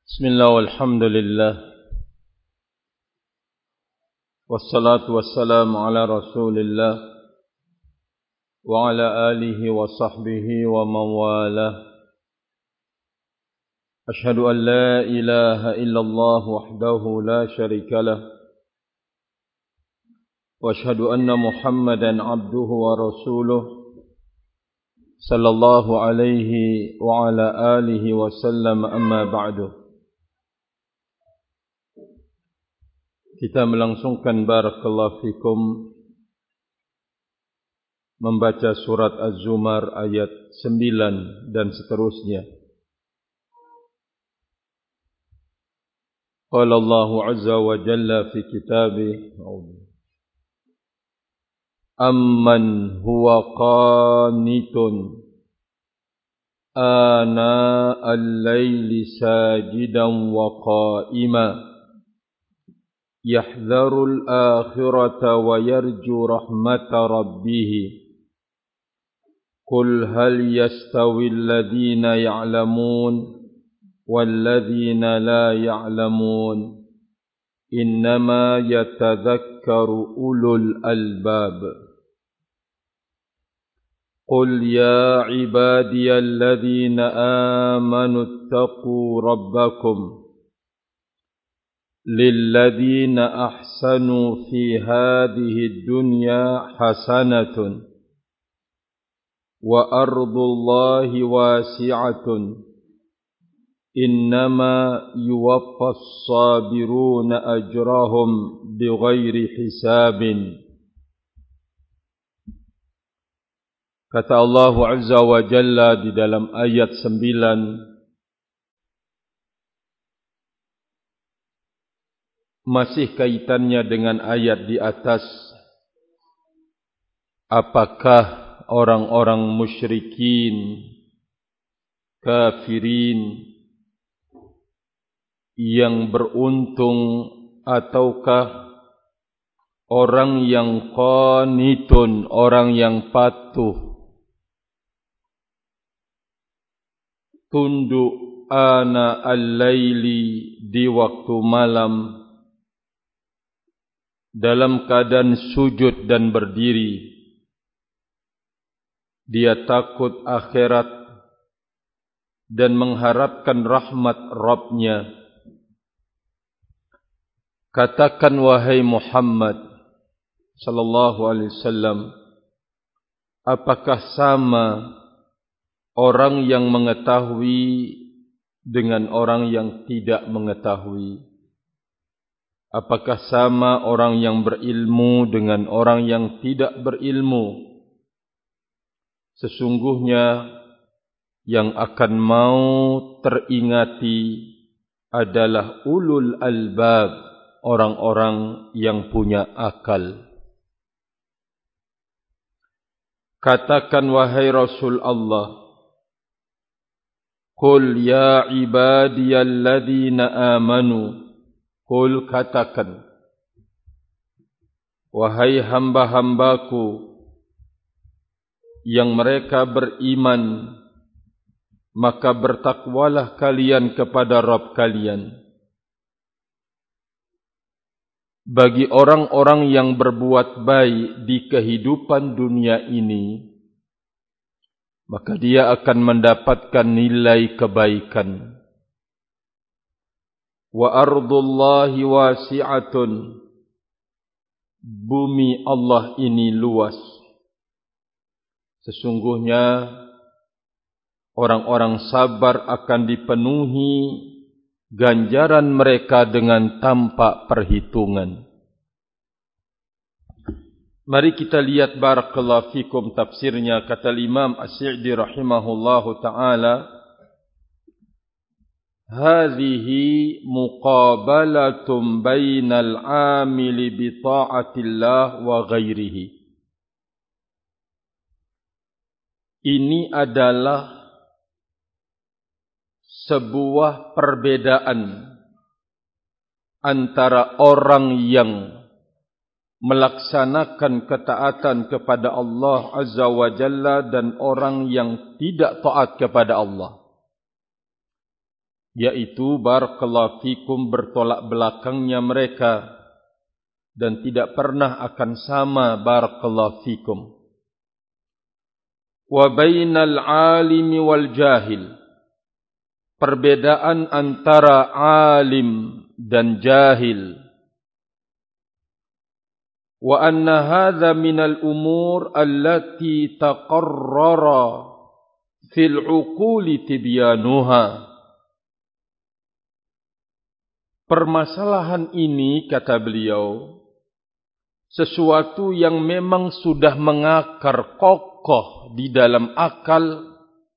Bismillah walhamdulillah wassalatu wassalamu ala rasulillah wa ala alihi wa sahbihi wa mawalah. Ashhadu an la ilaha illallah wahdahu la sharika lah wa ashhadu anna Muhammadan abduhu wa rasuluh sallallahu alaihi wa ala alihi wa sallam, amma ba'du. Kita melangsungkan barakallahu fikum membaca surat Az-Zumar ayat 9 dan seterusnya. Qala Allah azza wa jalla fi kitabih, amman huwa qanitun ana al-layli sajidan wa qa'ima يحذر الآخرة ويرجو رحمة ربه قل هل يستوي الذين يعلمون والذين لا يعلمون إنما يتذكر أولو الألباب قل يا عبادي الذين آمنوا اتقوا ربكم للذين أحسنوا في هذه الدنيا حسنة وأرض الله واسعة إنما يوفى الصابرون أجرهم بغير حساب. Kata Allah Azza wa Jalla di dalam ayat 9, masih kaitannya dengan ayat di atas. Apakah orang-orang musyrikin, kafirin yang beruntung ataukah orang yang qanitun, orang yang patuh, tunduk ana al-laili di waktu malam, dalam keadaan sujud dan berdiri, dia takut akhirat dan mengharapkan rahmat Rabb-Nya. Katakan wahai Muhammad sallallahu alaihi wasallam, apakah sama orang yang mengetahui dengan orang yang tidak mengetahui? Apakah sama orang yang berilmu dengan orang yang tidak berilmu? Sesungguhnya yang akan mau teringati adalah ulul albab, orang-orang yang punya akal. Katakan wahai Rasul Allah, Qul ya ibadiyalladzina amanu, Qul, katakan, wahai hamba-hambaku yang mereka beriman, maka bertakwalah kalian kepada Rabb kalian. Bagi orang-orang yang berbuat baik di kehidupan dunia ini, maka dia akan mendapatkan nilai kebaikan. Wa ardullahi wasi'atun, bumi Allah ini luas. Sesungguhnya orang-orang sabar akan dipenuhi ganjaran mereka dengan tanpa perhitungan. Mari kita lihat barakallahu fikum tafsirnya. Kata Imam As-Sa'di rahimahullahu ta'ala, hadhihi muqabalatum bainal amili bi ta'atillah wa ghairihi. Ini adalah sebuah perbedaan antara orang yang melaksanakan ketaatan kepada Allah Azza wa Jalla dan orang yang tidak taat kepada Allah. yaitu barakallahu fikum bertolak belakangnya mereka dan tidak pernah akan sama barakallahu fikum. Wa bainal alimi wal jahil, perbedaan antara alim dan jahil. Wa anna hadha minal umur allati taqarrara fil uquli tibyanuha. Permasalahan ini, kata beliau, sesuatu yang memang sudah mengakar kokoh di dalam akal,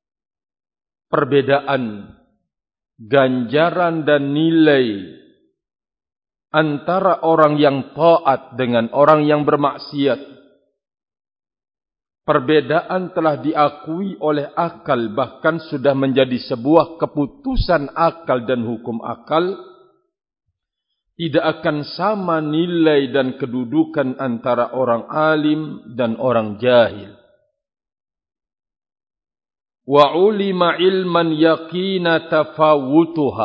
perbedaan ganjaran dan nilai antara orang yang taat dengan orang yang bermaksiat. Perbedaan telah diakui oleh akal, bahkan sudah menjadi sebuah keputusan akal dan hukum akal. Tidak akan sama nilai dan kedudukan antara orang alim dan orang jahil. Wa ulima ilman yaqina tafawutuha,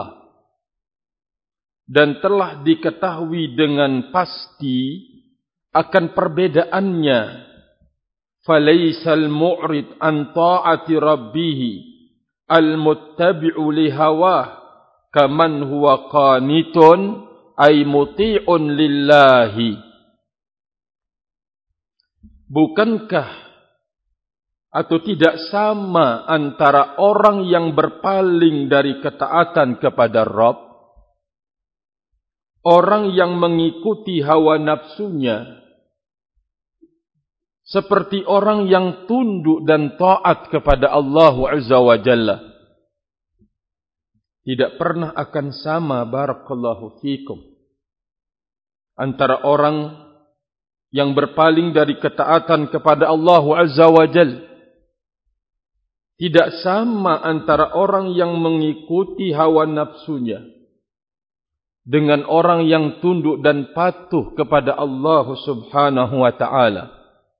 dan telah diketahui dengan pasti akan perbedaannya. Falaisal mu'rid an ta'ati rabbih al-muttabi'u li hawah kaman huwa qanitun ay muti'un lillahi. Bukankah atau tidak sama antara orang yang berpaling dari ketaatan kepada Rabb, orang yang mengikuti hawa nafsunya, seperti orang yang tunduk dan taat kepada Allah Azza wa Jalla? Tidak pernah akan sama barakallahu fikum antara orang yang berpaling dari ketaatan kepada Allah Azza wa Jalla. Tidak sama antara orang yang mengikuti hawa nafsunya dengan orang yang tunduk dan patuh kepada Allah Subhanahu wa ta'ala.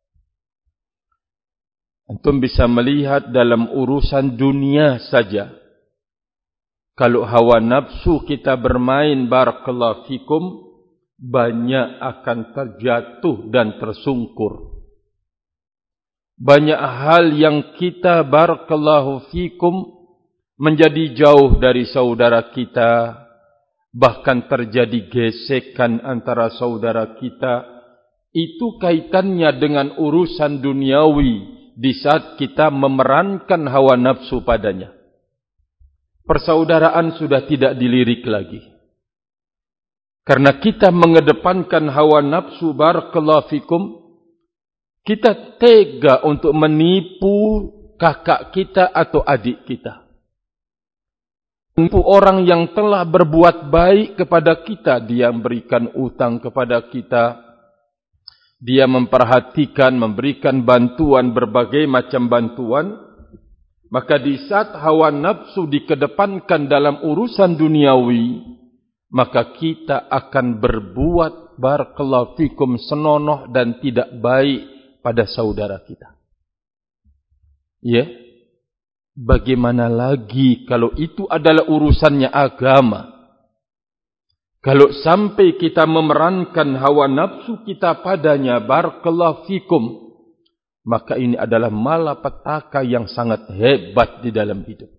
Antum bisa melihat dalam urusan dunia saja. Kalau hawa nafsu kita bermain barakallahu fikum, banyak akan terjatuh dan tersungkur. Banyak hal yang kita barakallahu fikum menjadi jauh dari saudara kita, bahkan terjadi gesekan antara saudara kita. Itu kaitannya dengan urusan duniawi di saat kita memerankan hawa nafsu padanya. Persaudaraan sudah tidak dilirik lagi. Karena kita mengedepankan hawa nafsu barakallahu fikum, kita tega untuk menipu kakak kita atau adik kita. Menipu orang yang telah berbuat baik kepada kita. Dia memberikan utang kepada kita. Dia memperhatikan, memberikan bantuan, berbagai macam bantuan. Maka di saat hawa nafsu dikedepankan dalam urusan duniawi, maka kita akan berbuat barakallahu fikum senonoh dan tidak baik pada saudara kita. Ya, bagaimana lagi kalau itu adalah urusannya agama? Kalau sampai kita memerankan hawa nafsu kita padanya barakallahu fikum, maka ini adalah malapetaka yang sangat hebat di dalam hidup.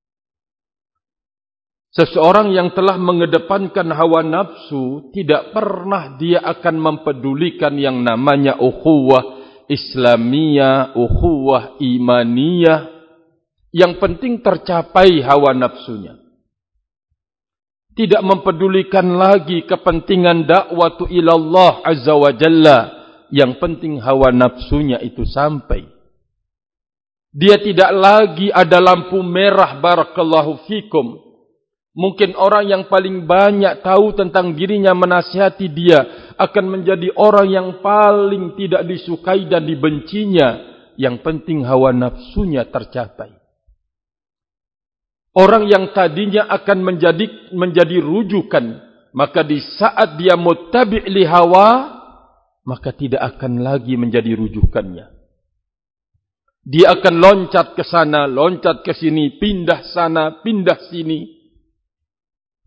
Seseorang yang telah mengedepankan hawa nafsu, tidak pernah dia akan mempedulikan yang namanya ukhuwah Islamiyah, ukhuwah imaniyah. Yang penting tercapai hawa nafsunya. Tidak mempedulikan lagi kepentingan dakwatu ilallah azza wa jalla. Yang penting hawa nafsunya itu sampai. Dia tidak lagi ada lampu merah barakallahu fikum. Mungkin orang yang paling banyak tahu tentang dirinya menasihati dia akan menjadi orang yang paling tidak disukai dan dibencinya. Yang penting hawa nafsunya tercapai. Orang yang tadinya akan menjadi rujukan, maka di saat dia muttabi' li hawa, maka tidak akan lagi menjadi rujukannya. Dia akan loncat ke sana, loncat ke sini, pindah sana, pindah sini.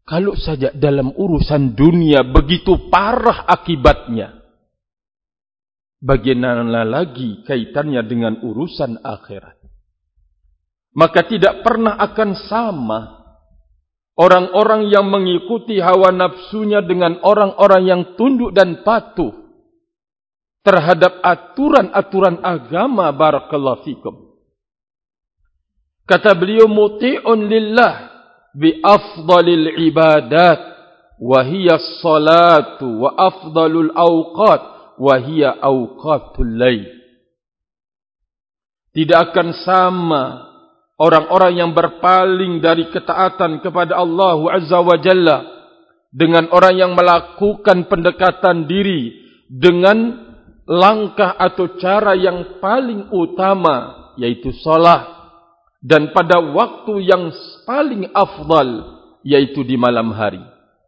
Kalau saja dalam urusan dunia begitu parah akibatnya, bagaimana lagi kaitannya dengan urusan akhirat? Maka tidak pernah akan sama orang-orang yang mengikuti hawa nafsunya dengan orang-orang yang tunduk dan patuh terhadap aturan-aturan agama. Barakallahu fikum. Kata beliau, muti'un lillah bi afdalil ibadat wa hiya as-salatu wa afdalul awqat wa hiya awqatul lail. Tidak akan sama orang-orang yang berpaling dari ketaatan kepada Allah Azza wa Jalla dengan orang yang melakukan pendekatan diri dengan langkah atau cara yang paling utama, yaitu salat, dan pada waktu yang paling afdal, yaitu di malam hari.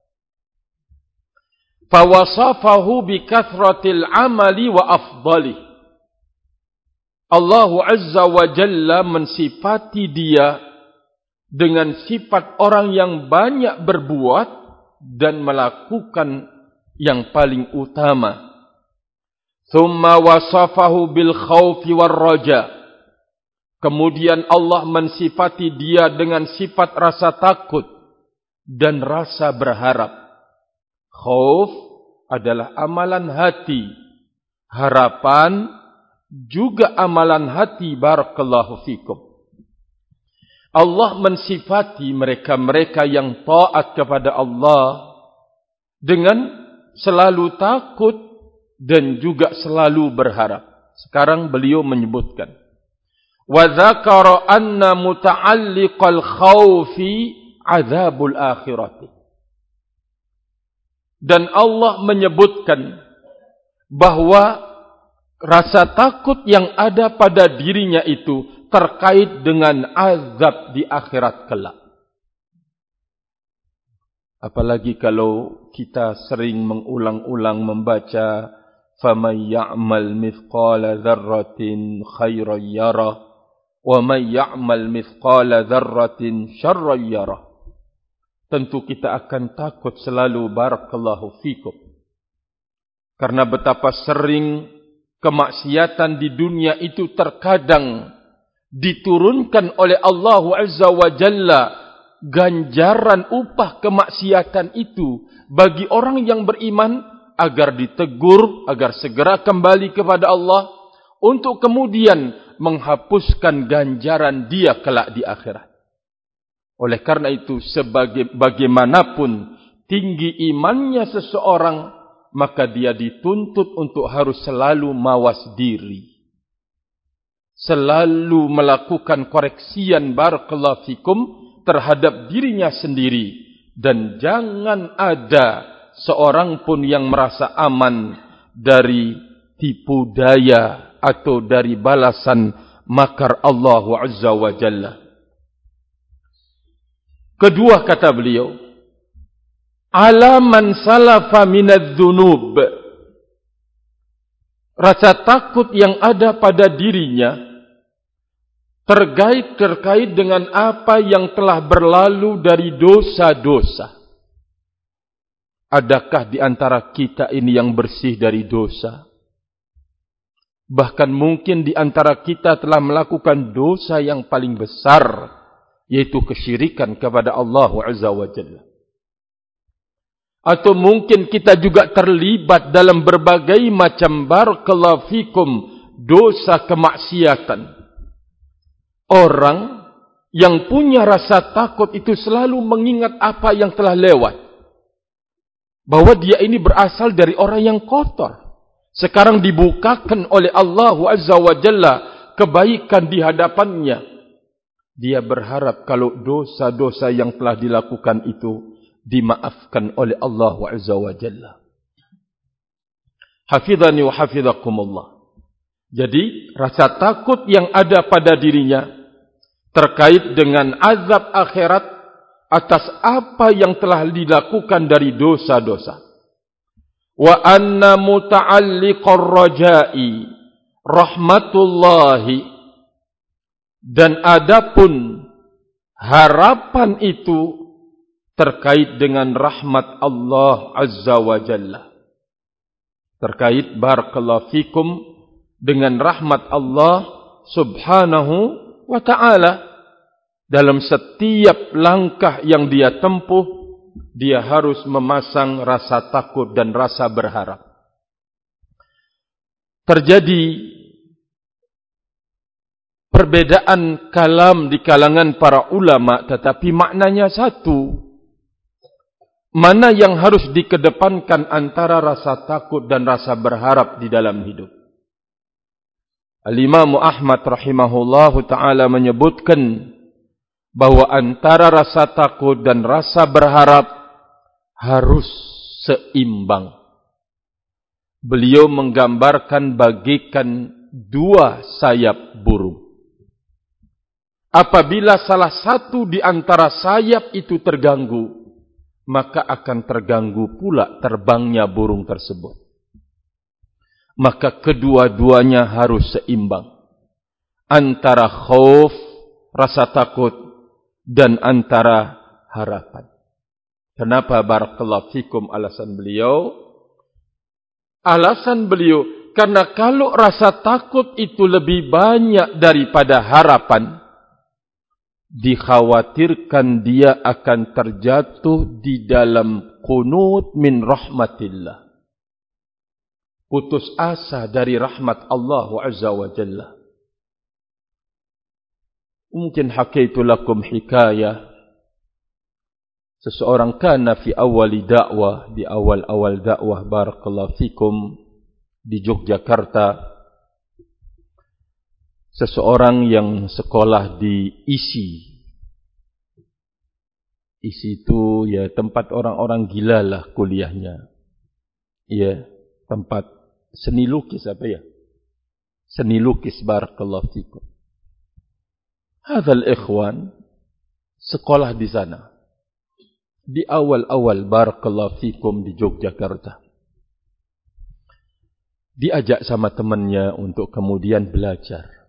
Fawasafahu bikathratil amali wa afdalih. Allah Azza wa Jalla mensifati dia dengan sifat orang yang banyak berbuat dan melakukan yang paling utama. Thumma wasafahu bil khawfi war raja. Kemudian Allah mensifati dia dengan sifat rasa takut dan rasa berharap. Khauf adalah amalan hati. Harapan juga amalan hati. Barakallahu fikum. Allah mensifati mereka-mereka yang taat kepada Allah dengan selalu takut dan juga selalu berharap. Sekarang beliau menyebutkan, wa dzakara anna muta'alliqal khawfi 'adzabul akhirati. Dan Allah menyebutkan bahwa rasa takut yang ada pada dirinya itu terkait dengan azab di akhirat kelak. Apalagi kalau kita sering mengulang-ulang membaca faman ya'mal mithqala dzarratin khairan yarah wa man ya'mal mithqala dzarratin syarran yarah. Tentu kita akan takut selalu. Barakallahu fikum. Karena betapa sering kemaksiatan di dunia itu terkadang diturunkan oleh Allah Azza wa Jalla ganjaran upah kemaksiatan itu bagi orang yang beriman agar ditegur, agar segera kembali kepada Allah untuk kemudian menghapuskan ganjaran dia kelak di akhirat. Oleh karena itu, bagaimanapun tinggi imannya seseorang, maka dia dituntut untuk harus selalu mawas diri, selalu melakukan koreksian barakallahu fikum terhadap dirinya sendiri, dan jangan ada seorang pun yang merasa aman dari tipu daya atau dari balasan makar Allah Azza wa Jalla. Kedua, kata beliau, ala man salafa minadz dzunub. Rasa takut yang ada pada dirinya terkait dengan apa yang telah berlalu dari dosa-dosa. Adakah di antara kita ini yang bersih dari dosa? Bahkan mungkin di antara kita telah melakukan dosa yang paling besar, yaitu kesyirikan kepada Allah Azza wa Jalla. Atau mungkin kita juga terlibat dalam berbagai macam barakallahu fikum dosa kemaksiatan. Orang yang punya rasa takut itu selalu mengingat apa yang telah lewat, bahwa dia ini berasal dari orang yang kotor. Sekarang dibukakan oleh Allah Azza wa Jalla kebaikan di hadapannya. Dia berharap kalau dosa-dosa yang telah dilakukan itu dimaafkan oleh Allah Azza wa Jalla. Hafidhani wa hafidhakumullah. Jadi rasa takut yang ada pada dirinya terkait dengan azab akhirat atas apa yang telah dilakukan dari dosa-dosa. Wa anna muta'alliqar raja'i rahmatullahi. Dan adapun harapan itu terkait dengan rahmat Allah Azza wa Jalla. Terkait barakallahu fikum dengan rahmat Allah Subhanahu wa ta'ala. Dalam setiap langkah yang dia tempuh, dia harus memasang rasa takut dan rasa berharap. Terjadi perbedaan kalam di kalangan para ulama, tetapi maknanya satu. Mana yang harus dikedepankan antara rasa takut dan rasa berharap di dalam hidup? Al-Imam Ahmad rahimahullahu ta'ala menyebutkan bahwa antara rasa takut dan rasa berharap harus seimbang. Beliau menggambarkan bagikan dua sayap burung. Apabila salah satu di antara sayap itu terganggu, maka akan terganggu pula terbangnya burung tersebut. Maka kedua-duanya harus seimbang. Antara khauf, rasa takut, dan antara harapan. Kenapa barakallahu fikum alasan beliau? Alasan beliau, karena kalau rasa takut itu lebih banyak daripada harapan, dikhawatirkan dia akan terjatuh di dalam qunut min rahmatillah. Putus asa dari rahmat Allah Azza wa Jalla. Mungkin hakaitu lakum hikayah. Seseorang kana fi awali dakwah, di awal-awal dakwah barakallahu fikum di Yogyakarta. Seseorang yang sekolah di ISI. ISI itu ya tempat orang-orang gila lah kuliahnya. Ya, tempat seni lukis apa ya? Seni lukis barakallahu fikum. Hadzal ikhwan sekolah di sana. Di awal-awal barakallahu fikum di Yogyakarta. Diajak sama temannya untuk kemudian belajar.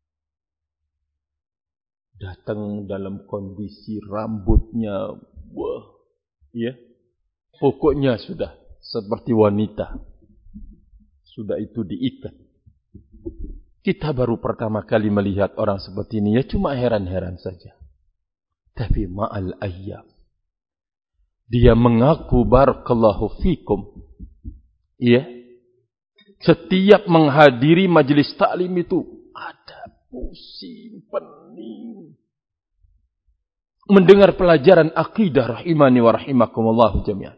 Datang dalam kondisi rambutnya, wah, ya, pokoknya sudah seperti wanita. Sudah itu diikat. Kita baru pertama kali melihat orang seperti ini, ya cuma heran-heran saja. Tapi ma'al ayyam, dia mengaku barakallahu fikum, ya, setiap menghadiri majlis taklim itu ada pusing, pening. Mendengar pelajaran akidah rahimani wa rahimakumullah jami'an.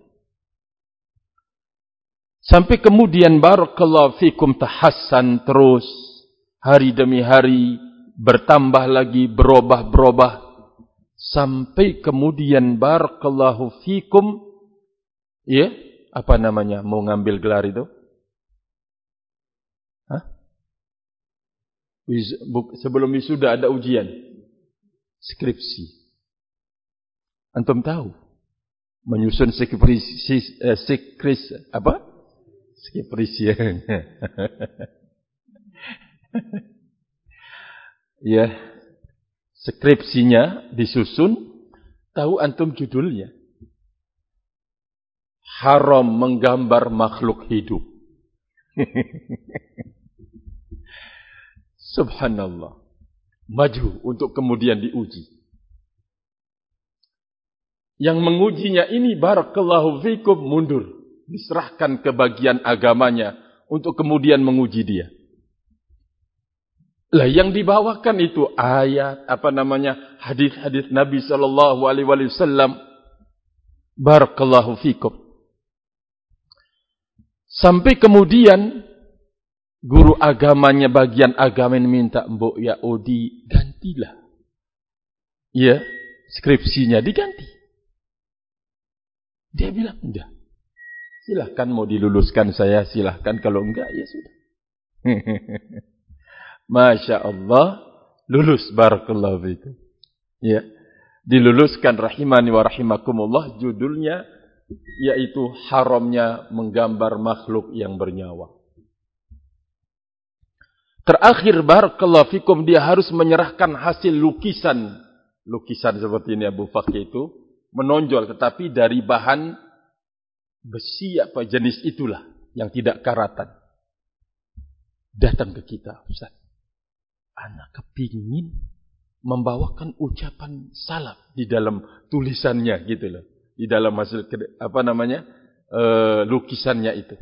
Sampai kemudian barakallahu fikum tahassan terus. Hari demi hari bertambah lagi, berubah-berubah. Sampai kemudian barakallahu fikum, ya, apa namanya, mau ngambil gelar itu? Hah? Sebelum wisuda ada ujian. Skripsi. Antum tahu? Menyusun skripsi, apa? Skripsi. Ya. Skripsinya disusun. Tahu antum judulnya? Haram menggambar makhluk hidup. Subhanallah. Maju untuk kemudian diuji. Yang mengujinya ini barakallahu fikum mundur. Diserahkan ke bagian agamanya untuk kemudian menguji dia. Lah yang dibawakan itu ayat, apa namanya, hadis-hadis Nabi sallallahu alaihi wasallam. Barakallahu fikum. Sampai kemudian guru agamanya, bagian agama minta, Mbok ya Odi, gantilah. Ya, skripsinya diganti. Dia bilang, enggak. Silahkan mau diluluskan saya, silahkan. Kalau enggak, ya sudah. Masya Allah, lulus barakallahu fikum. Ya, diluluskan rahimani wa rahimakumullah, judulnya yaitu haramnya menggambar makhluk yang bernyawa. Terakhir barakallahu fikum, dia harus menyerahkan hasil lukisan. Lukisan seperti ini Abu Fakih itu, menonjol, tetapi dari bahan besi apa jenis itulah yang tidak karatan. Datang ke kita, Ustaz. Anak kepingin membawakan ucapan salaf di dalam tulisannya gitu loh. Di dalam hasil lukisannya itu.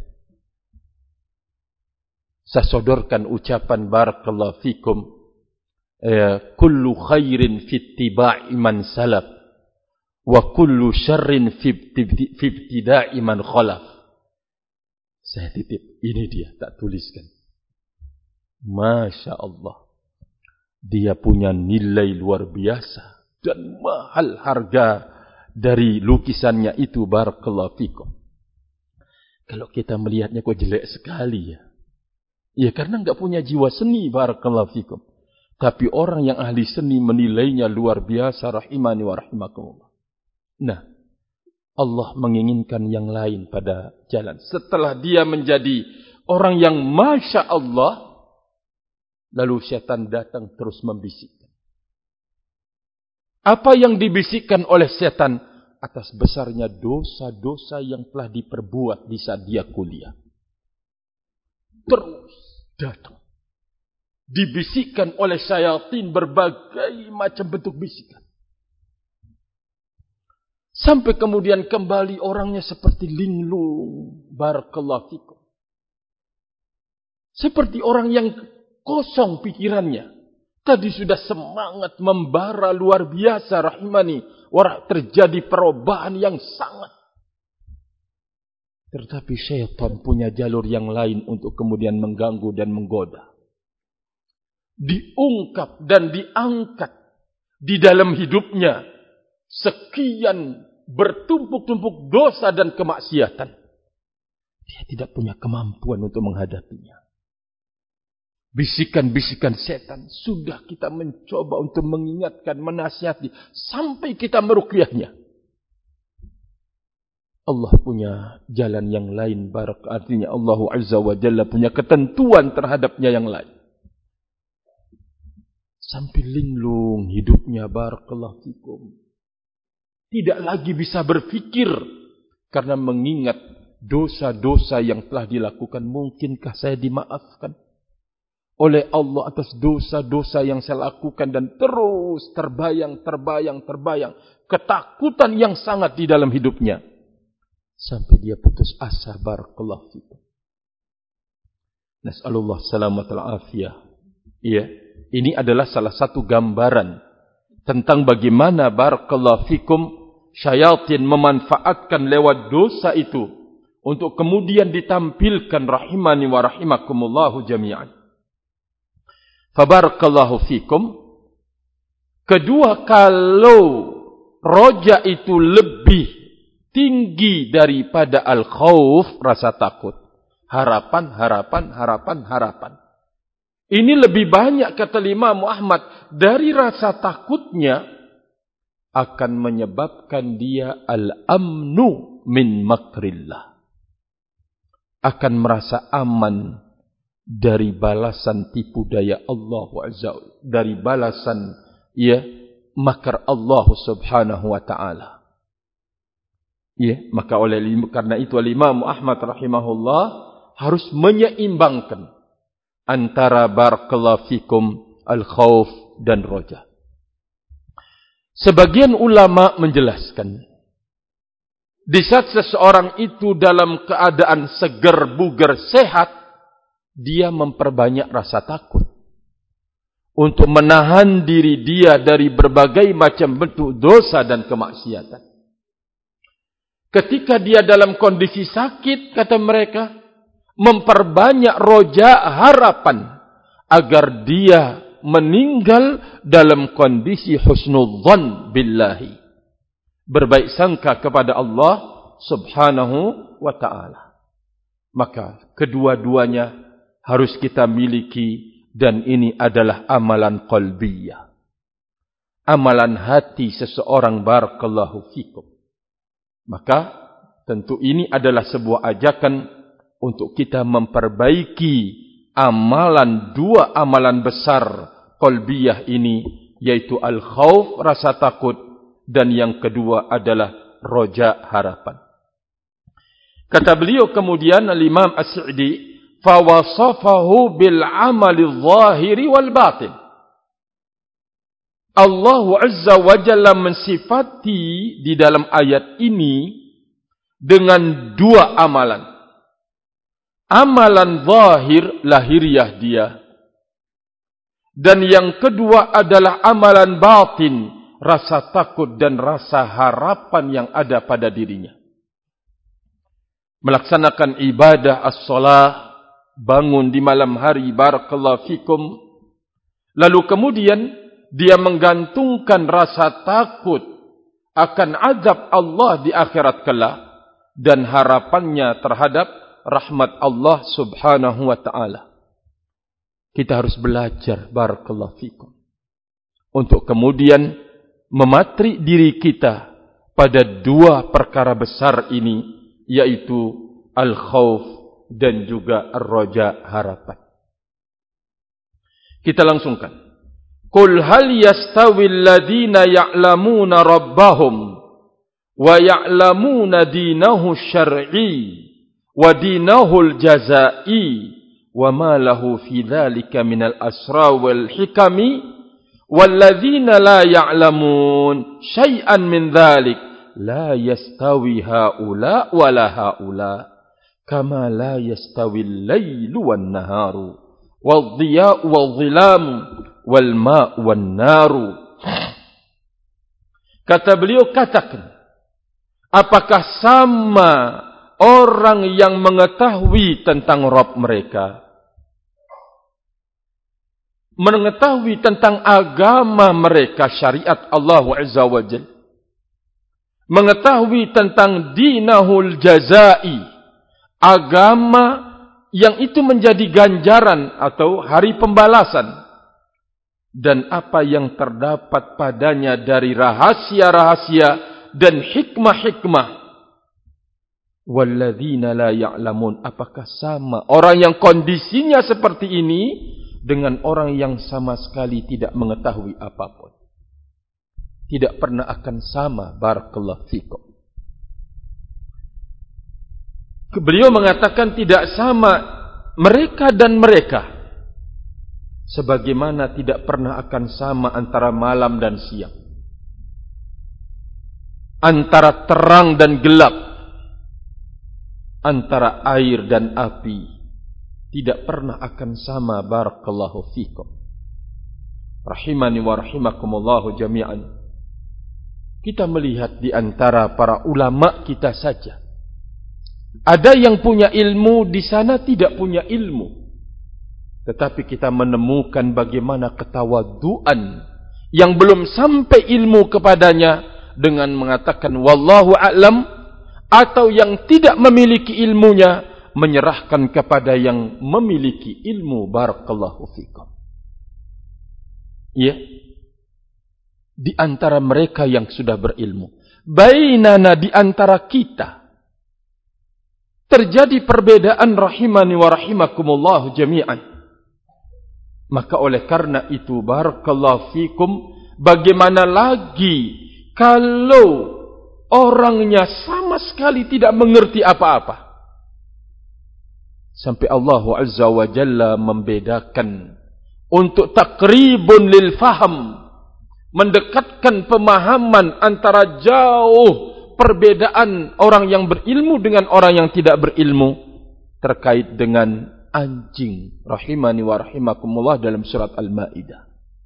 Saya sodorkan ucapan barakallahu fikum, kullu khairin fi ittiba'i man salaf wa kullu syarrin fi ibtida'i man khalaf. Saya titip, ini dia, tak tuliskan. Masya Allah, dia punya nilai luar biasa dan mahal harga dari lukisannya itu, barakallahu fikum. Kalau kita melihatnya kok jelek sekali ya. Ya karena enggak punya jiwa seni, barakallahu fikum. Tapi orang yang ahli seni menilainya luar biasa, rahimani wa rahimakumullah. Nah, Allah menginginkan yang lain pada jalan. Setelah dia menjadi orang yang Masya Allah, lalu syaitan datang terus membisikkan. Apa yang dibisikkan oleh syaitan? Atas besarnya dosa-dosa yang telah diperbuat di saat dia kuliah. Terus datang. Dibisikkan oleh syaitan berbagai macam bentuk bisikan. Sampai kemudian kembali orangnya seperti linglung. Barakallahu fikum. Seperti orang yang kosong pikirannya. Tadi sudah semangat membara luar biasa, rahimani. Terjadi perubahan yang sangat. Tetapi syaitan punya jalur yang lain untuk kemudian mengganggu dan menggoda. Diungkap dan diangkat di dalam hidupnya sekian bertumpuk-tumpuk dosa dan kemaksiatan. Dia tidak punya kemampuan untuk menghadapinya. Bisikan-bisikan setan sudah kita mencoba untuk mengingatkan, menasihati sampai kita meruqyahnya. Allah punya jalan yang lain, artinya Allah Azza wa Jalla punya ketentuan terhadapnya yang lain. Sampai linglung hidupnya, barakallahu fikum. Tidak lagi bisa berfikir karena mengingat dosa-dosa yang telah dilakukan. Mungkinkah saya dimaafkan oleh Allah atas dosa-dosa yang saya lakukan, dan terus terbayang. Ketakutan yang sangat di dalam hidupnya. Sampai dia putus asa, barakallahu fikum. Nas'alullah salamatul afiyah. Ya, ini adalah salah satu gambaran tentang bagaimana, barakallahu fikum, syaitan memanfaatkan lewat dosa itu untuk kemudian ditampilkan, rahimani wa rahimakumullahu jami'an. Fabarakallahu fikum. Kedua, kalau roja itu lebih tinggi daripada al-khawf, rasa takut. Harapan. Ini lebih banyak, kata Imam Ahmad, dari rasa takutnya akan menyebabkan dia al-amnu min makrillah. Akan merasa aman dari balasan tipu daya Allah Azza, dari balasan makar Allah Subhanahu wa taala. Maka karena itu Imam Ahmad rahimahullah harus menyeimbangkan antara barakallahu fikum al-khauf dan roja. Sebagian ulama menjelaskan, di saat seseorang itu dalam keadaan seger, bugar, sehat, dia memperbanyak rasa takut untuk menahan diri dia dari berbagai macam bentuk dosa dan kemaksiatan. Ketika dia dalam kondisi sakit, kata mereka, memperbanyak roja, harapan agar dia meninggal dalam kondisi husnudzan billahi, berbaik sangka kepada Allah Subhanahu wa ta'ala. Maka kedua-duanya harus kita miliki, dan ini adalah amalan qalbiyah, amalan hati seseorang, barakallahu fikum. Maka tentu ini adalah sebuah ajakan untuk kita memperbaiki amalan, dua amalan besar qalbiyah ini, yaitu al-khauf, rasa takut, dan yang kedua adalah roja, harapan. Kata beliau kemudian Al-Imam As-Sa'di, fawasafahu bil amali zahiri wal batin. Allah Azza wa Jalla mensifati di dalam ayat ini dengan dua amalan. Amalan zahir, lahiriah dia. Dan yang kedua adalah amalan batin, rasa takut dan rasa harapan yang ada pada dirinya. Melaksanakan ibadah as-salah, bangun di malam hari, barakallahu fikum. Lalu kemudian dia menggantungkan rasa takut akan azab Allah di akhirat kelak dan harapannya terhadap rahmat Allah Subhanahu wa taala. Kita harus belajar, barakallahu fikum, untuk kemudian mematri diri kita pada dua perkara besar ini, yaitu al-khauf dan juga ar-raja, harapan. Kita langsungkan. Qul hal yastawi alladhina ya'lamuna rabbahum wa ya'lamuna dinahu syar'i wa dinahu al-jazai wa ma lahu fi dhalika minal asra wal hikami walladzina la ya'lamun syai'an min dhalik la yastawi haula wala haula kama la yastawi al-lailu wan naharu wadh-dhiya'u wadh-dhilamu wal ma'u wan naru. Kata beliau, katakan, apakah sama orang yang mengetahui tentang Rabb mereka, mengetahui tentang agama mereka, syariat Allah Azza wa Jalla, mengetahui tentang dinahul jazai, agama yang itu menjadi ganjaran atau hari pembalasan, dan apa yang terdapat padanya dari rahasia-rahasia dan hikmah-hikmah. Walladzina la ya'lamun, apakah sama orang yang kondisinya seperti ini dengan orang yang sama sekali tidak mengetahui apapun? Tidak pernah akan sama, barakallahu fikum. Beliau mengatakan tidak sama mereka dan mereka, sebagaimana tidak pernah akan sama antara malam dan siang, antara terang dan gelap, antara air dan api. Tidak pernah akan sama, barakallahu fikum. Rahimani wa rahimakumullahu jami'an. Kita melihat di antara para ulama kita saja, ada yang punya ilmu di sana tidak punya ilmu. Tetapi kita menemukan bagaimana ketawaduan yang belum sampai ilmu kepadanya dengan mengatakan wallahu a'lam, atau yang tidak memiliki ilmunya menyerahkan kepada yang memiliki ilmu, barakallahu fikum. Ya, di antara mereka yang sudah berilmu, bainana, di antara kita terjadi perbedaan, rahimani wa rahimakumullahu jami'an. Maka oleh karena itu, barakallahu fikum, bagaimana lagi kalau orangnya sama sekali tidak mengerti apa-apa, sampai Allah Azza wa Jalla membedakan untuk takribun lil faham, mendekatkan pemahaman antara jauh perbedaan orang yang berilmu dengan orang yang tidak berilmu terkait dengan anjing, rahimani wa rahimakumullah, dalam surat Al-Maidah.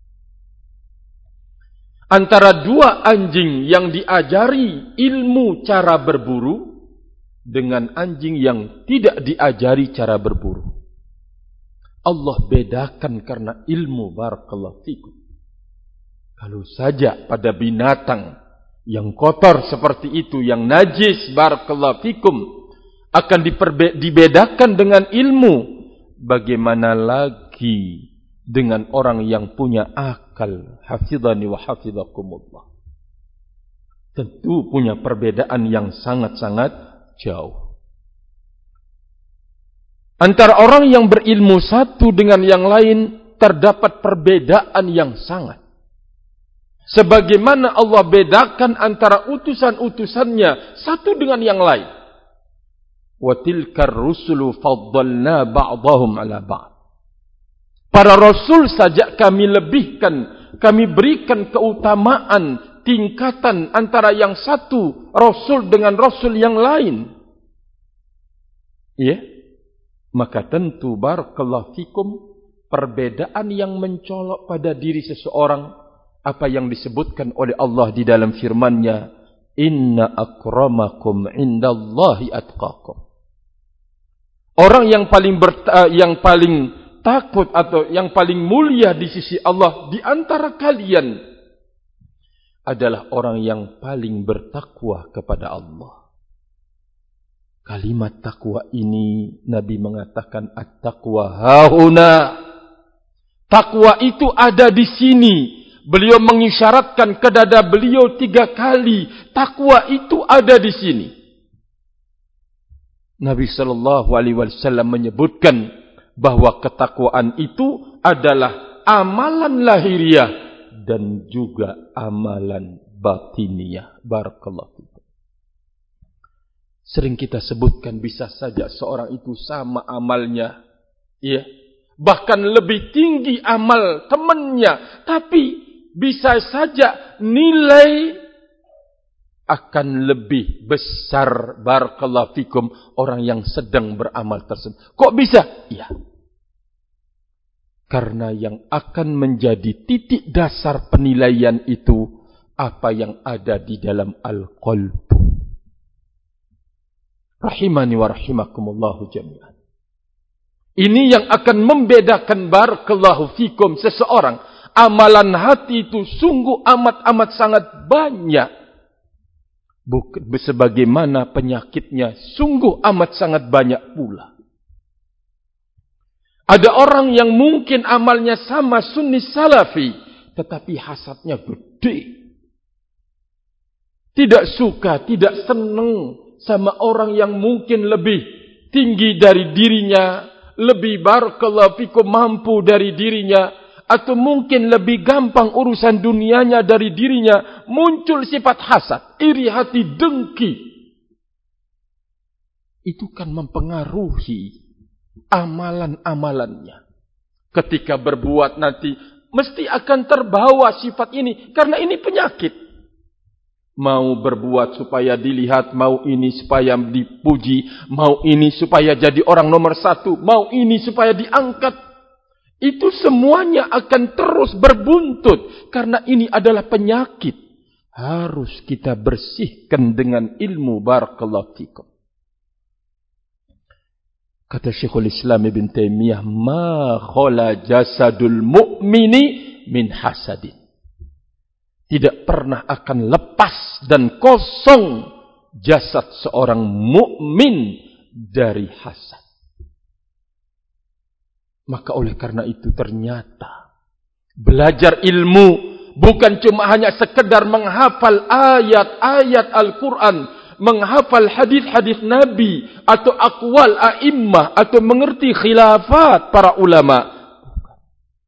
Antara dua anjing yang diajari ilmu cara berburu dengan anjing yang tidak diajari cara berburu, Allah bedakan karena ilmu, barakallahu fikum. Kalau saja pada binatang yang kotor seperti itu, yang najis, barakallahu fikum, akan dibedakan dengan ilmu, bagaimana lagi dengan orang yang punya akal, hafizani wa hafizakumullah. Tentu punya perbedaan yang sangat-sangat jauh. Antara orang yang berilmu satu dengan yang lain terdapat perbedaan yang sangat. Sebagaimana Allah bedakan antara utusan-utusannya satu dengan yang lain. Wa tilkar rusulu faddalna ba'dahum ala ba'd. Para rasul saja kami lebihkan, kami berikan keutamaan, tingkatan antara yang satu rasul dengan rasul yang lain. Ya, maka tentu barakallahu fikum perbedaan yang mencolok pada diri seseorang, apa yang disebutkan oleh Allah di dalam firman-Nya, inna akramakum indallahi atqakum. Orang yang paling takut atau yang paling mulia di sisi Allah di antara kalian adalah orang yang paling bertakwa kepada Allah. Kalimat takwa ini Nabi mengatakan at-taqwa hahuna. Takwa itu ada di sini. Beliau mengisyaratkan ke dada beliau 3 kali. Takwa itu ada di sini. Nabi SAW menyebutkan bahwa ketakwaan itu adalah amalan lahiriah dan juga amalan batiniah. Barakallahu fikum. Sering kita sebutkan bisa saja seorang itu sama amalnya, ya, bahkan lebih tinggi amal temannya, tapi bisa saja nilai akan lebih besar barakallahu fikum orang yang sedang beramal tersebut. Kok bisa? Ya. Karena yang akan menjadi titik dasar penilaian itu apa yang ada di dalam al-qalbu. Rahimani wa rahimakumullahu jami'an. Ini yang akan membedakan barakallahu fikum seseorang. Amalan hati itu sungguh amat sangat banyak. Sebagaimana penyakitnya sungguh amat sangat banyak pula. Ada orang yang mungkin amalnya sama sunni salafi, tetapi hasadnya gede. Tidak suka, tidak senang sama orang yang mungkin lebih tinggi dari dirinya, lebih barakallahu fikum mampu dari dirinya, atau mungkin lebih gampang urusan dunianya dari dirinya, muncul sifat hasad, iri hati, dengki. Itu kan mempengaruhi amalan-amalannya. Ketika berbuat nanti, mesti akan terbawa sifat ini, karena ini penyakit. Mau berbuat supaya dilihat, mau ini supaya dipuji, mau ini supaya jadi orang nomor 1, mau ini supaya diangkat. Itu semuanya akan terus berbuntut. Karena ini adalah penyakit. Harus kita bersihkan dengan ilmu barakallahu fikum. Kata Syekhul Islam Ibn Taimiyah, ma khala jasadul mu'mini min hasadin. Tidak pernah akan lepas dan kosong jasad seorang mukmin dari hasad. Maka oleh karena itu ternyata belajar ilmu bukan cuma hanya sekedar menghafal ayat-ayat Al-Quran, menghafal hadis-hadis Nabi atau aqwal a'immah atau mengerti khilafat para ulama. Bukan.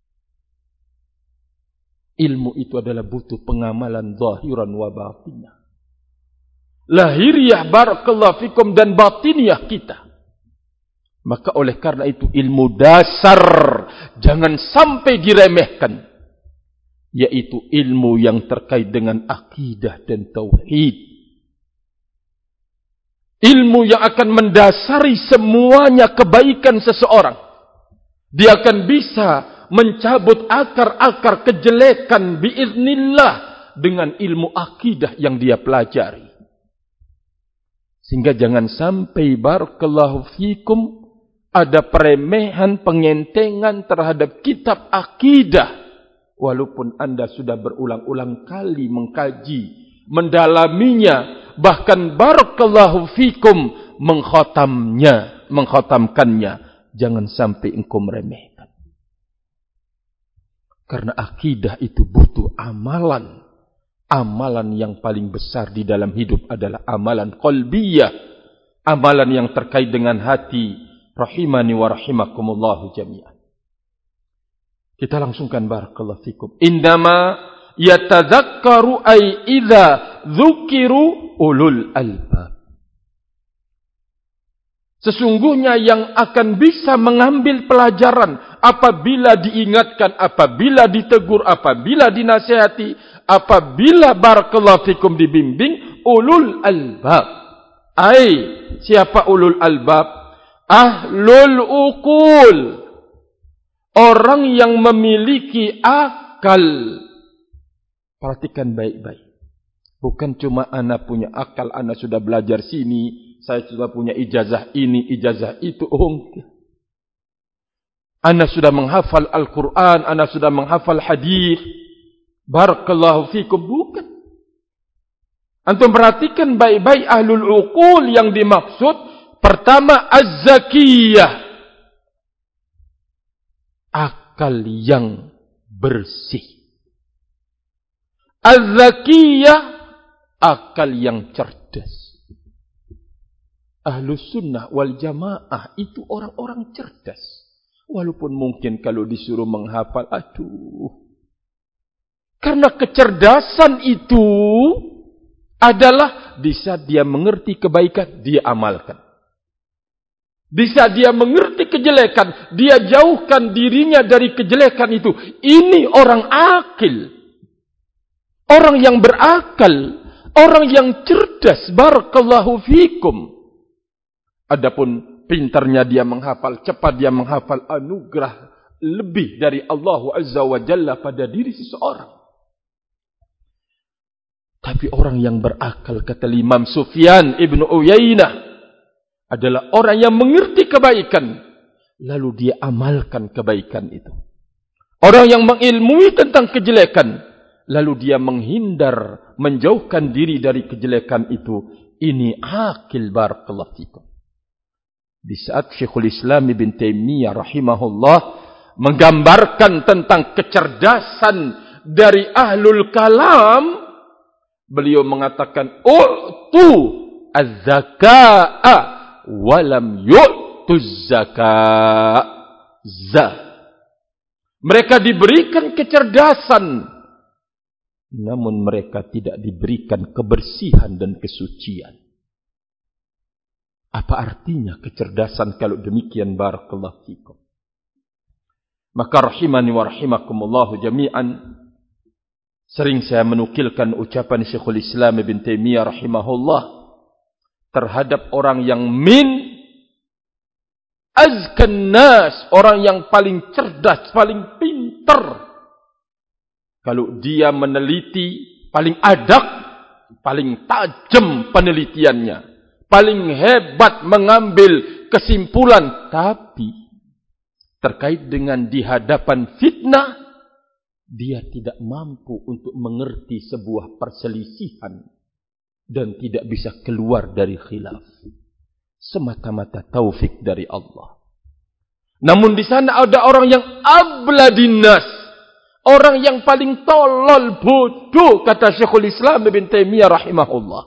Ilmu itu adalah butuh pengamalan zahiran wa batinah. Lahiriah barakallahu fikum dan batiniah kita. Maka oleh karena itu ilmu dasar jangan sampai diremehkan. Yaitu ilmu yang terkait dengan akidah dan tauhid. Ilmu yang akan mendasari semuanya kebaikan seseorang. Dia akan bisa mencabut akar-akar kejelekan biiznillah dengan ilmu akidah yang dia pelajari. Sehingga jangan sampai barakallahu fikum ada peremehan, pengentengan terhadap kitab akidah. Walaupun anda sudah berulang-ulang kali mengkaji, mendalaminya, bahkan barakallahu fikum mengkhatamkannya. Jangan sampai engkau meremehkan. Karena akidah itu butuh amalan. Amalan yang paling besar di dalam hidup adalah amalan qalbiyah. Amalan yang terkait dengan hati. Rahimani wa rahimakumullahu jami'an. Kita langsungkan barakallahu fikum. Indama yatadzakkaru ay idza dzukiru ulul albab. Sesungguhnya yang akan bisa mengambil pelajaran apabila diingatkan, apabila ditegur, apabila dinasihati, apabila barakallahu fikum dibimbing, ulul albab. Ai, siapa ulul albab? Ahlul uqul. Orang yang memiliki akal. Perhatikan baik-baik. Bukan cuma anak punya akal, anak sudah belajar sini, saya sudah punya ijazah ini, ijazah itu. Anak sudah menghafal Al-Quran, anak sudah menghafal hadis. Barakallahu fikum. Bukan. Antum perhatikan baik-baik ahlul uqul yang dimaksud. Pertama, az-zakiyah. Akal yang bersih. Az-zakiyah. Akal yang cerdas. Ahlus sunnah wal jamaah itu orang-orang cerdas. Walaupun mungkin kalau disuruh menghafal, karena kecerdasan itu adalah di saat dia mengerti kebaikan, dia amalkan. Di saat dia mengerti kejelekan, dia jauhkan dirinya dari kejelekan itu. Ini orang akil. Orang yang berakal. Orang yang cerdas. Barakallahu fikum. Adapun pintarnya dia menghafal, cepat dia menghafal, anugerah lebih dari Allah Azza wa Jalla pada diri seseorang. Tapi orang yang berakal, kata Imam Sufyan ibn Uyainah, adalah orang yang mengerti kebaikan, lalu dia amalkan kebaikan itu. Orang yang mengilmui tentang kejelekan, lalu dia menghindar, menjauhkan diri dari kejelekan itu. Ini akil, barakallahu fikum. Di saat Syekhul Islam Ibn Taimiyah rahimahullah menggambarkan tentang kecerdasan dari ahlul kalam, beliau mengatakan, u'tu az-zaka'a walam yu'tu az-zaka'a. Mereka diberikan kecerdasan, namun mereka tidak diberikan kebersihan dan kesucian. Apa artinya kecerdasan kalau demikian, barakallahu fikum? Maka rahimani wa rahimakumullahu jami'an, sering saya menukilkan ucapan Syekhul Islam Ibn Taimiyah rahimahullah terhadap orang yang min azkan nas, orang yang paling cerdas, paling pintar. Kalau dia meneliti, paling adak, paling tajam penelitiannya, paling hebat mengambil kesimpulan. Tapi terkait dengan di hadapan fitnah, dia tidak mampu untuk mengerti sebuah perselisihan dan tidak bisa keluar dari khilaf. Semata-mata taufik dari Allah. Namun di sana ada orang yang abladin nas, orang yang paling tolol, bodoh, kata Syekhul Islam Ibn Taimiyah rahimahullah.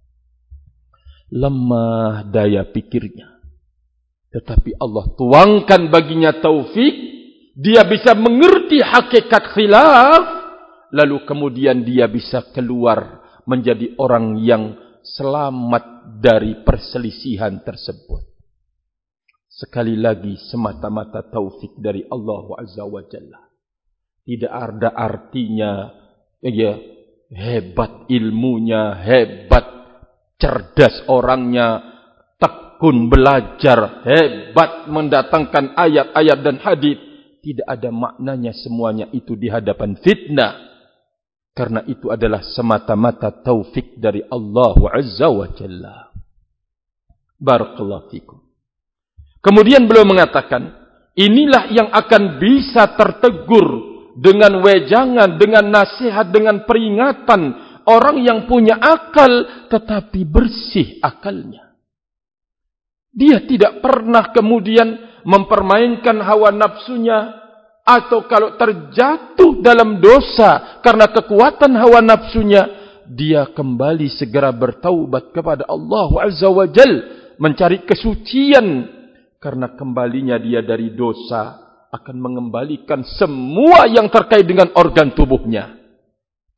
Lemah daya pikirnya. Tetapi Allah tuangkan baginya taufik. Dia bisa mengerti hakikat khilaf. Lalu kemudian dia bisa keluar menjadi orang yang selamat dari perselisihan tersebut. Sekali lagi, semata-mata taufik dari Allah Azza wa Jalla. Tidak ada artinya hebat ilmunya, hebat cerdas orangnya, tekun belajar, hebat mendatangkan ayat-ayat dan hadis. Tidak ada maknanya semuanya itu di hadapan fitnah. Karena itu adalah semata-mata taufik dari Allah Azza wa Jalla. Barakallahu fikum. Kemudian beliau mengatakan, inilah yang akan bisa tertegur dengan wejangan, dengan nasihat, dengan peringatan orang yang punya akal tetapi bersih akalnya. Dia tidak pernah kemudian mempermainkan hawa nafsunya, atau kalau terjatuh dalam dosa karena kekuatan hawa nafsunya, dia kembali segera bertaubat kepada Allah Azza wa Jal, mencari kesucian. Karena kembalinya dia dari dosa akan mengembalikan semua yang terkait dengan organ tubuhnya.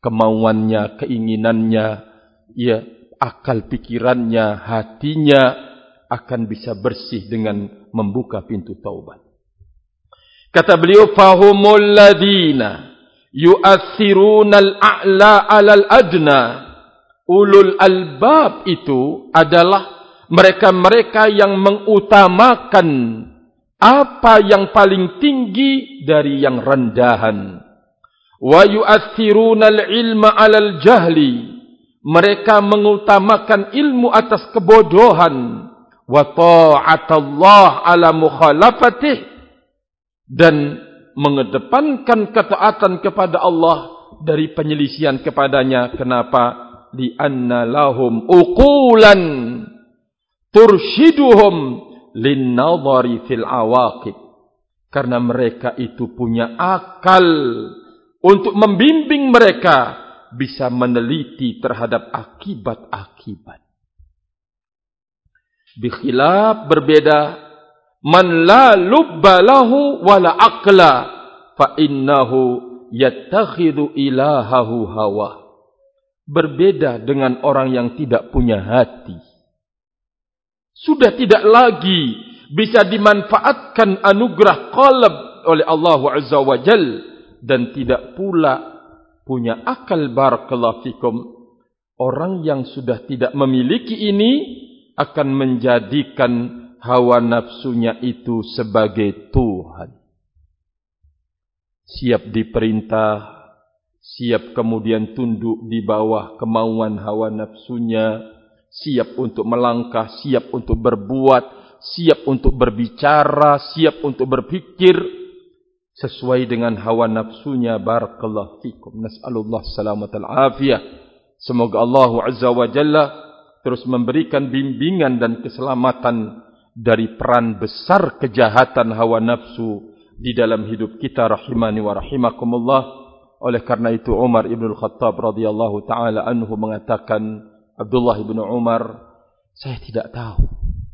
kemauannya, keinginannya, ya, akal pikirannya, hatinya akan bisa bersih dengan membuka pintu taubat. Kata beliau, fahumul ladina yu'athiruna al-a'la 'alal adna. Ulul albab itu adalah mereka-mereka yang mengutamakan apa yang paling tinggi dari yang rendahan. Wa yu'athiruna al-ilma 'alal jahli. Mereka mengutamakan ilmu atas kebodohan. Wa ta'atallah 'ala mukhalafatih. Dan mengedepankan ketaatan kepada Allah dari penyelisihan kepadanya. Kenapa? Li'anna lahum uqulan turshiduhum linnadhari fil awaqib. Karena mereka itu punya akal untuk membimbing mereka bisa meneliti terhadap akibat-akibat. Bikhilaf, berbeda, man la lubba lahu wala aqla fa innahu yattakhidhu ilahahu hawa. Berbeda dengan orang yang tidak punya hati. Sudah tidak lagi bisa dimanfaatkan anugerah qalb oleh Allah Azza wa Jalla, dan tidak pula punya akal. Barakallahu fikum. Orang yang sudah tidak memiliki ini akan menjadikan hawa nafsunya itu sebagai Tuhan. Siap diperintah, siap kemudian tunduk di bawah kemauan hawa nafsunya, siap untuk melangkah, siap untuk berbuat, siap untuk berbicara, siap untuk berpikir sesuai dengan hawa nafsunya. Barakallahu fikum. Nas'alullah salamatal afiyah. Semoga Allah Azza wa Jalla terus memberikan bimbingan dan keselamatan dari peran besar kejahatan hawa nafsu di dalam hidup kita, rahimani wa rahimakumullah. Oleh karena itu Umar ibn al-Khattab radhiyallahu ta'ala anhu mengatakan, Abdullah ibn Umar, saya tidak tahu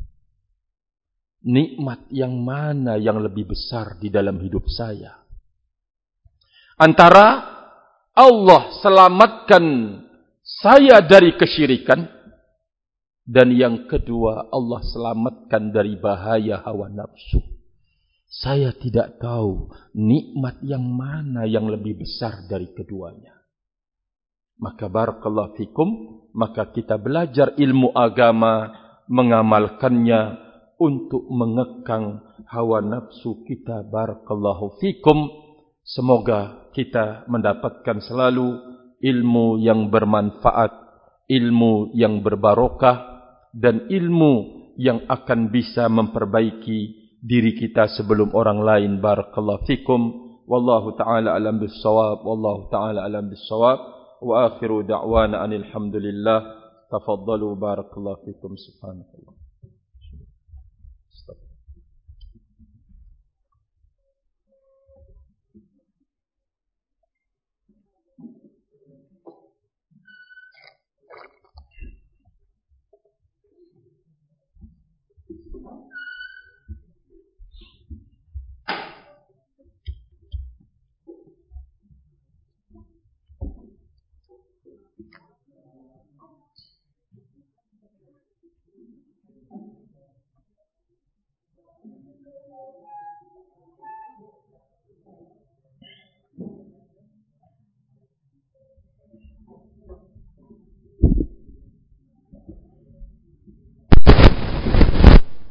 nikmat yang mana yang lebih besar di dalam hidup saya. Antara Allah selamatkan saya dari kesyirikan, dan yang kedua, Allah selamatkan dari bahaya hawa nafsu. Saya tidak tahu nikmat yang mana yang lebih besar dari keduanya. Maka barakallahu fikum, maka kita belajar ilmu agama, mengamalkannya untuk mengekang hawa nafsu kita. Barakallahu fikum. Semoga kita mendapatkan selalu ilmu yang bermanfaat, ilmu yang berbarokah, dan ilmu yang akan bisa memperbaiki diri kita sebelum orang lain. Barakallahu fikum. Wallahu ta'ala alam bis-shawab. Wallahu ta'ala alam bis-shawab. Wa akhiru da'wana anil hamdulillah. Tafaddalu. Barakallahu fikum. Subhanallah.